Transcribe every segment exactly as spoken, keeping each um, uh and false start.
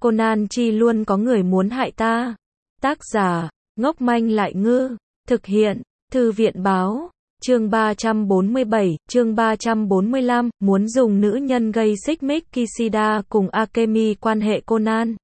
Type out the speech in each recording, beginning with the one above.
Conan chi luôn có người muốn hại ta. Tác giả, ngốc manh lại ngư. Thực hiện, Thư viện báo. Chương ba trăm bốn mươi bảy, chương ba trăm bốn mươi lăm, muốn dùng nữ nhân gây xích mích Kishida cùng Akemi quan hệ Conan.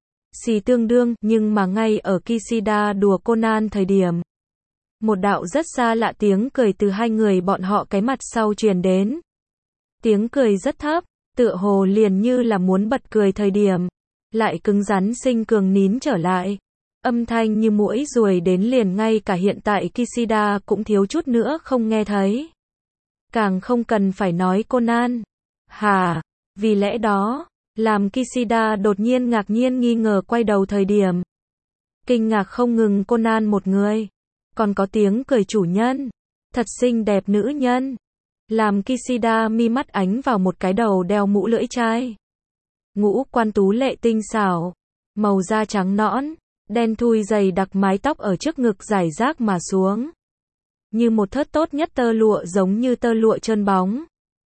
Xì tương đương, nhưng mà ngay ở Kishida đùa Conan thời điểm. Một đạo rất xa lạ tiếng cười từ hai người bọn họ cái mặt sau truyền đến. Tiếng cười rất thấp, tựa hồ liền như là muốn bật cười thời điểm. Lại cứng rắn sinh cường nín trở lại. Âm thanh như muỗi ruồi đến liền ngay cả hiện tại Kishida cũng thiếu chút nữa không nghe thấy. Càng không cần phải nói Conan. Hà, vì lẽ đó, làm Kishida đột nhiên ngạc nhiên nghi ngờ quay đầu thời điểm. Kinh ngạc không ngừng Conan một người. Còn có tiếng cười chủ nhân. Thật xinh đẹp nữ nhân. Làm Kishida mi mắt ánh vào một cái đầu đeo mũ lưỡi chai. Ngũ quan tú lệ tinh xảo. Màu da trắng nõn. Đen thui dày đặc mái tóc ở trước ngực rải rác mà xuống. Như một thớt tốt nhất tơ lụa giống như tơ lụa trơn bóng.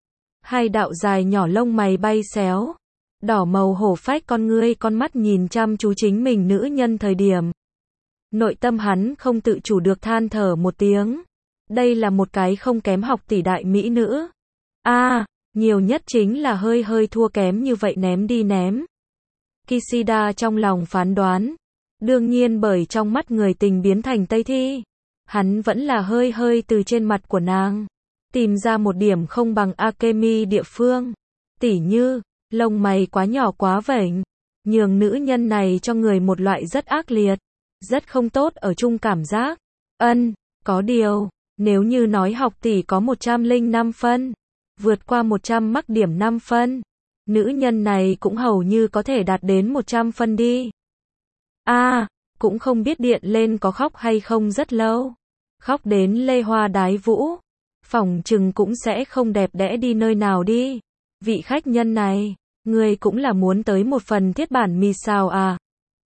Hai đạo dài nhỏ lông mày bay xéo. Đỏ màu hổ phách con ngươi con mắt nhìn chăm chú chính mình nữ nhân thời điểm. Nội tâm hắn không tự chủ được than thở một tiếng. Đây là một cái không kém học tỷ đại mỹ nữ. A, à, nhiều nhất chính là hơi hơi thua kém như vậy ném đi ném. Kishida trong lòng phán đoán. Đương nhiên bởi trong mắt người tình biến thành Tây Thi. Hắn vẫn là hơi hơi từ trên mặt của nàng. Tìm ra một điểm không bằng Akemi địa phương. Tỉ như, lông mày quá nhỏ quá vểnh. Nhường nữ nhân này cho người một loại rất ác liệt. Rất không tốt ở chung cảm giác. Ân, có điều, nếu như nói học tỷ có một trăm lẻ năm phân. Vượt qua một trăm mắc điểm năm phân. Nữ nhân này cũng hầu như có thể đạt đến một trăm phân đi. A, à, cũng không biết điện lên có khóc hay không rất lâu. Khóc đến lê hoa đái vũ. Phỏng chừng cũng sẽ không đẹp đẽ đi nơi nào đi. Vị khách nhân này, người cũng là muốn tới một phần thiết bản mì xào à.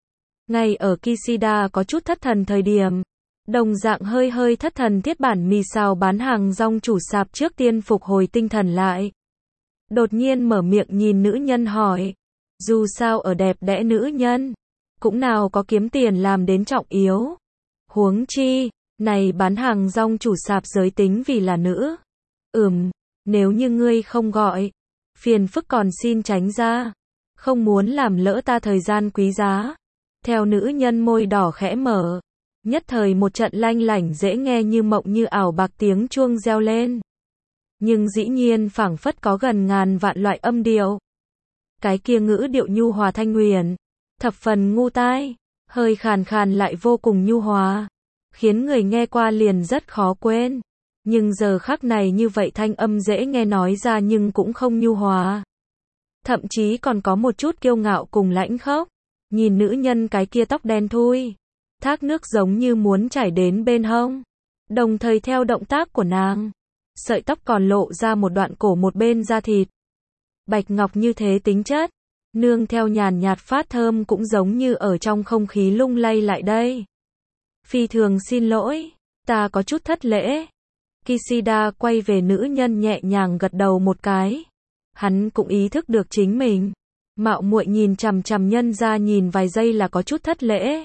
Ngay ở Kishida có chút thất thần thời điểm. Đồng dạng hơi hơi thất thần thiết bản mì xào bán hàng rong chủ sạp trước tiên phục hồi tinh thần lại. Đột nhiên mở miệng nhìn nữ nhân hỏi. Dù sao ở đẹp đẽ nữ nhân. Cũng nào có kiếm tiền làm đến trọng yếu. Huống chi, này bán hàng rong chủ sạp giới tính vì là nữ. Ừm, nếu như ngươi không gọi, phiền phức còn xin tránh ra. Không muốn làm lỡ ta thời gian quý giá. Theo nữ nhân môi đỏ khẽ mở. Nhất thời một trận lanh lảnh dễ nghe như mộng như ảo bạc tiếng chuông reo lên. Nhưng dĩ nhiên phảng phất có gần ngàn vạn loại âm điệu. Cái kia ngữ điệu nhu hòa thanh huyền. Thập phần ngu tai, hơi khàn khàn lại vô cùng nhu hòa, khiến người nghe qua liền rất khó quên. Nhưng giờ khắc này như vậy thanh âm dễ nghe nói ra nhưng cũng không nhu hòa. Thậm chí còn có một chút kiêu ngạo cùng lãnh khốc. Nhìn nữ nhân cái kia tóc đen thui, thác nước giống như muốn chảy đến bên hông. Đồng thời theo động tác của nàng, sợi tóc còn lộ ra một đoạn cổ một bên da thịt. Bạch ngọc như thế tính chất. Nương theo nhàn nhạt phát thơm cũng giống như ở trong không khí lung lay lại đây. Phi thường xin lỗi, ta có chút thất lễ. Kishida quay về nữ nhân nhẹ nhàng gật đầu một cái. Hắn cũng ý thức được chính mình. Mạo muội nhìn chằm chằm nhân ra nhìn vài giây là có chút thất lễ.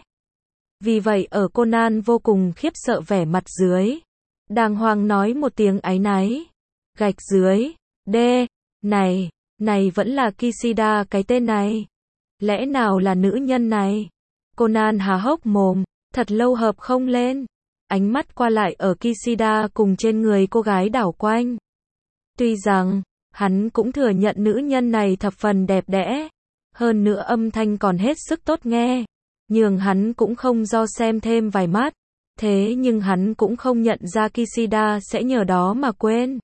Vì vậy ở Conan vô cùng khiếp sợ vẻ mặt dưới. Đàng hoàng nói một tiếng áy náy. Gạch dưới, đê, này. Này vẫn là Kishida cái tên này. Lẽ nào là nữ nhân này? Conan há hốc mồm, thật lâu hợp không lên. Ánh mắt qua lại ở Kishida cùng trên người cô gái đảo quanh. Tuy rằng, hắn cũng thừa nhận nữ nhân này thập phần đẹp đẽ. Hơn nữa âm thanh còn hết sức tốt nghe. Nhưng hắn cũng không do xem thêm vài mắt. Thế nhưng hắn cũng không nhận ra Kishida sẽ nhờ đó mà quên.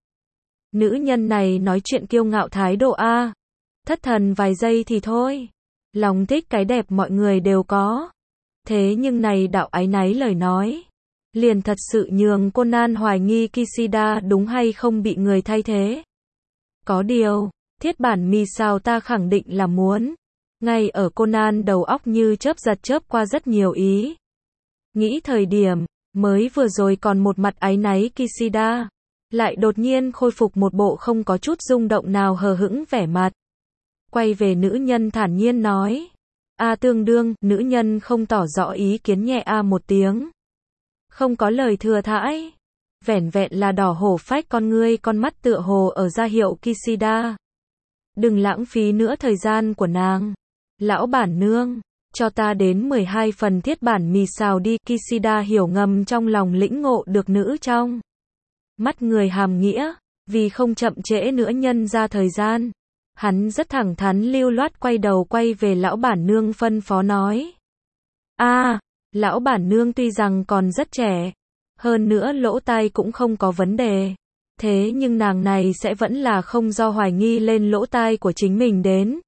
Nữ nhân này nói chuyện kiêu ngạo thái độ A. Thất thần vài giây thì thôi. Lòng thích cái đẹp mọi người đều có. Thế nhưng này đạo áy náy lời nói. Liền thật sự nhường Conan hoài nghi Kishida đúng hay không bị người thay thế. Có điều, thiết bản mì xào ta khẳng định là muốn. Ngay ở Conan đầu óc như chớp giật chớp qua rất nhiều ý. Nghĩ thời điểm, mới vừa rồi còn một mặt áy náy Kishida. Lại đột nhiên khôi phục một bộ không có chút rung động nào hờ hững vẻ mặt. Quay về nữ nhân thản nhiên nói. A tương đương, nữ nhân không tỏ rõ ý kiến nhẹ a một tiếng. Không có lời thừa thãi. Vẻn vẹn là đỏ hổ phách con ngươi con mắt tựa hồ ở ra hiệu Kishida. Đừng lãng phí nữa thời gian của nàng. Lão bản nương, cho ta đến mười hai phần thiết bản mì xào đi. Kishida hiểu ngầm trong lòng lĩnh ngộ được nữ trong mắt người hàm nghĩa, vì không chậm trễ nữa nhân ra thời gian. Hắn rất thẳng thắn lưu loát quay đầu quay về lão bản nương phân phó nói. A, à, lão bản nương tuy rằng còn rất trẻ, hơn nữa lỗ tai cũng không có vấn đề. Thế nhưng nàng này sẽ vẫn là không do hoài nghi lên lỗ tai của chính mình đến.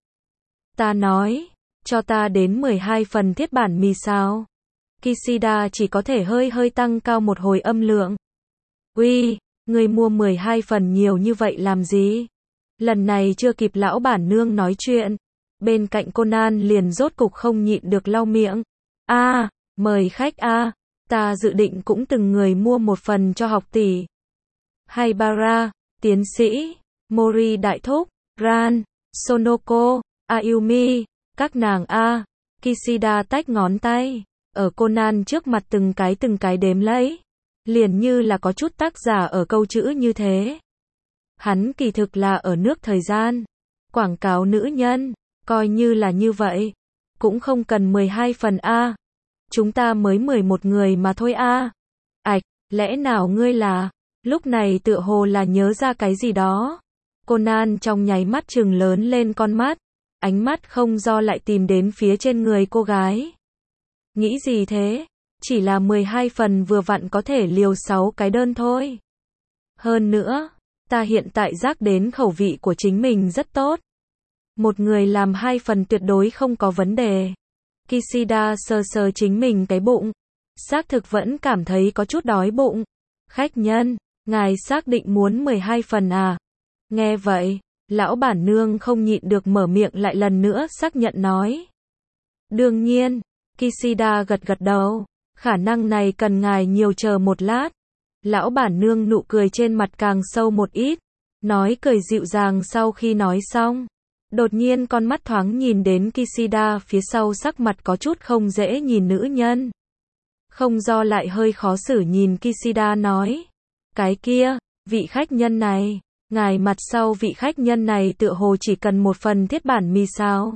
Ta nói, cho ta đến mười hai phần thiết bản mì xào. Kishida chỉ có thể hơi hơi tăng cao một hồi âm lượng. Uy, người mua mười hai phần nhiều như vậy làm gì? Lần này chưa kịp lão bản nương nói chuyện, bên cạnh Conan liền rốt cục không nhịn được lau miệng. A, à, mời khách a, à, ta dự định cũng từng người mua một phần cho học tỷ. Haibara, tiến sĩ, Mori đại thúc, Ran, Sonoko, Ayumi, các nàng a. À. Kishida tách ngón tay, ở Conan trước mặt từng cái từng cái đếm lấy, liền như là có chút tác giả ở câu chữ như thế. Hắn kỳ thực là ở nước thời gian, quảng cáo nữ nhân, coi như là như vậy, cũng không cần mười hai phần a. Chúng ta mới mười một người mà thôi a. Ảch, lẽ nào ngươi là, lúc này tựa hồ là nhớ ra cái gì đó. Conan trong nháy mắt trừng lớn lên con mắt, ánh mắt không do lại tìm đến phía trên người cô gái. Nghĩ gì thế? Chỉ là mười hai phần vừa vặn có thể liều sáu cái đơn thôi. Hơn nữa, ta hiện tại giác đến khẩu vị của chính mình rất tốt. Một người làm hai phần tuyệt đối không có vấn đề. Kishida sờ sờ chính mình cái bụng. Xác thực vẫn cảm thấy có chút đói bụng. Khách nhân, ngài xác định muốn mười hai phần à? Nghe vậy, lão bản nương không nhịn được mở miệng lại lần nữa xác nhận nói. Đương nhiên, Kishida gật gật đầu. Khả năng này cần ngài nhiều chờ một lát. Lão bản nương nụ cười trên mặt càng sâu một ít. Nói cười dịu dàng sau khi nói xong. Đột nhiên con mắt thoáng nhìn đến Kishida phía sau sắc mặt có chút không dễ nhìn nữ nhân. Không do lại hơi khó xử nhìn Kishida nói. Cái kia, vị khách nhân này, ngài mặt sau vị khách nhân này tựa hồ chỉ cần một phần thiết bản mì sao.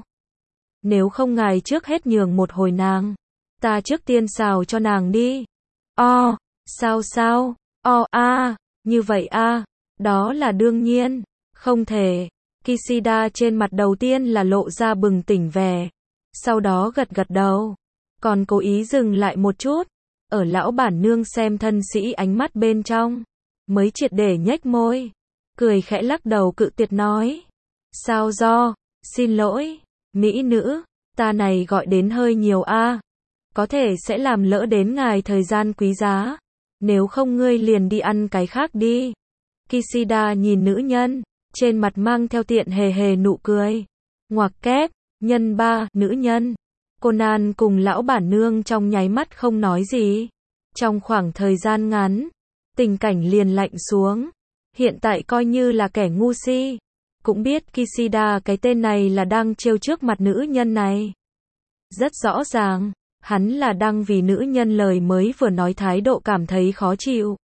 Nếu không ngài trước hết nhường một hồi nàng. Ta trước tiên xào cho nàng đi. O, oh, sao sao, o oh, a, à, như vậy a, à, đó là đương nhiên, không thể. Kishida trên mặt đầu tiên là lộ ra bừng tỉnh vẻ, sau đó gật gật đầu, còn cố ý dừng lại một chút, ở lão bản nương xem thân sĩ ánh mắt bên trong, mới triệt để nhếch môi, cười khẽ lắc đầu cự tuyệt nói. Sao do, xin lỗi, mỹ nữ, ta này gọi đến hơi nhiều a. À. Có thể sẽ làm lỡ đến ngài thời gian quý giá. Nếu không ngươi liền đi ăn cái khác đi. Kishida nhìn nữ nhân, trên mặt mang theo tiện hề hề nụ cười. Ngoặc kép, nhân ba, nữ nhân. Conan cùng lão bản nương trong nháy mắt không nói gì. Trong khoảng thời gian ngắn, tình cảnh liền lạnh xuống. Hiện tại coi như là kẻ ngu si. Cũng biết Kishida cái tên này là đang trêu trước mặt nữ nhân này. Rất rõ ràng. Hắn là đang vì nữ nhân lời mới vừa nói thái độ cảm thấy khó chịu.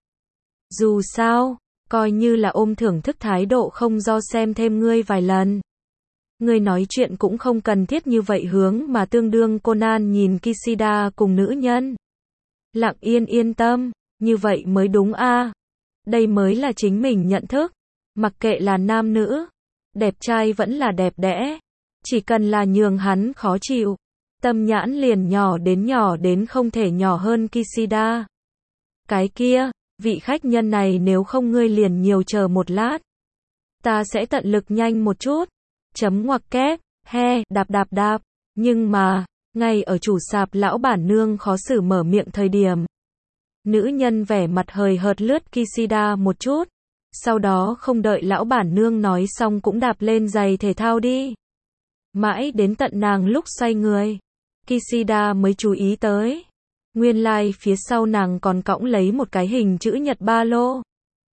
Dù sao, coi như là ôm thưởng thức thái độ không do xem thêm ngươi vài lần. Ngươi nói chuyện cũng không cần thiết như vậy hướng mà tương đương. Conan nhìn Kishida cùng nữ nhân. Lặng yên yên tâm, như vậy mới đúng a. À. Đây mới là chính mình nhận thức. Mặc kệ là nam nữ, đẹp trai vẫn là đẹp đẽ. Chỉ cần là nhường hắn khó chịu. Tâm nhãn liền nhỏ đến nhỏ đến không thể nhỏ hơn Kishida. Cái kia, vị khách nhân này nếu không ngươi liền nhiều chờ một lát. Ta sẽ tận lực nhanh một chút. Chấm ngoặc kép, he, đạp đạp đạp. Nhưng mà, ngay ở chủ sạp lão bản nương khó xử mở miệng thời điểm. Nữ nhân vẻ mặt hời hợt lướt Kishida một chút. Sau đó không đợi lão bản nương nói xong cũng đạp lên giày thể thao đi. Mãi đến tận nàng lúc xoay người. Kishida mới chú ý tới. Nguyên lai like phía sau nàng còn cõng lấy một cái hình chữ nhật ba lô.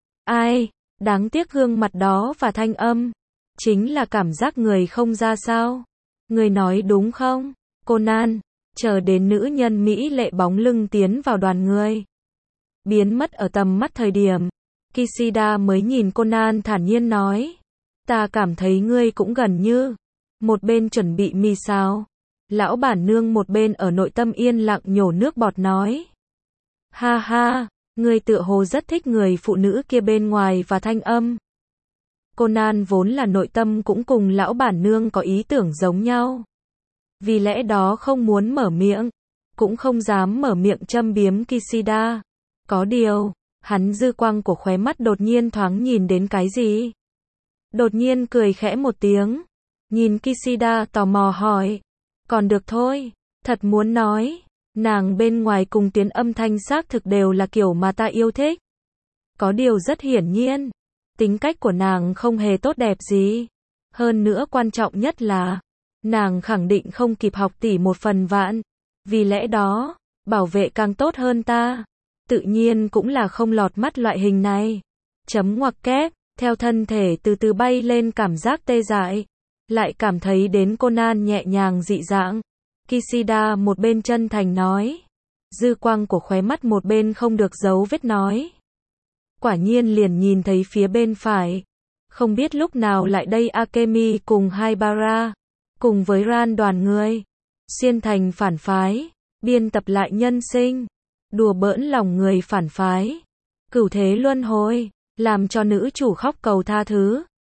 Ai, đáng tiếc gương mặt đó và thanh âm. Chính là cảm giác người không ra sao. Người nói đúng không? Conan, chờ đến nữ nhân Mỹ lệ bóng lưng tiến vào đoàn người. Biến mất ở tầm mắt thời điểm, Kishida mới nhìn Conan thản nhiên nói. Ta cảm thấy ngươi cũng gần như. Một bên chuẩn bị mì xào. Lão bản nương một bên ở nội tâm yên lặng nhổ nước bọt nói. Ha ha, ngươi tựa hồ rất thích người phụ nữ kia bên ngoài và thanh âm. Conan vốn là nội tâm cũng cùng lão bản nương có ý tưởng giống nhau. Vì lẽ đó không muốn mở miệng, cũng không dám mở miệng châm biếm Kishida. Có điều, hắn dư quang của khóe mắt đột nhiên thoáng nhìn đến cái gì. Đột nhiên cười khẽ một tiếng, nhìn Kishida tò mò hỏi. Còn được thôi, thật muốn nói, nàng bên ngoài cùng tiến âm thanh xác thực đều là kiểu mà ta yêu thích. Có điều rất hiển nhiên, tính cách của nàng không hề tốt đẹp gì. Hơn nữa quan trọng nhất là, nàng khẳng định không kịp học tỷ một phần vạn. Vì lẽ đó, bảo vệ càng tốt hơn ta. Tự nhiên cũng là không lọt mắt loại hình này. Chấm ngoặc kép, theo thân thể từ từ bay lên cảm giác tê dại. Lại cảm thấy đến Conan nhẹ nhàng dị dạng. Kishida một bên chân thành nói. Dư quang của khóe mắt một bên không được giấu vết nói. Quả nhiên liền nhìn thấy phía bên phải. Không biết lúc nào lại đây Akemi cùng Haibara. Cùng với Ran đoàn người. Xuyên thành phản phái. Biên tập lại nhân sinh. Đùa bỡn lòng người phản phái. Cửu thế luân hồi. Làm cho nữ chủ khóc cầu tha thứ.